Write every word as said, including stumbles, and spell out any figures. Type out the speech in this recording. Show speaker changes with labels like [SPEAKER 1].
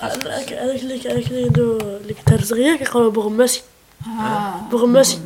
[SPEAKER 1] هذاك هذاك اللي هذاك اللي عنده اللي كيطير صغير كيقولوا بوغماسي.
[SPEAKER 2] اه
[SPEAKER 1] بوغماسي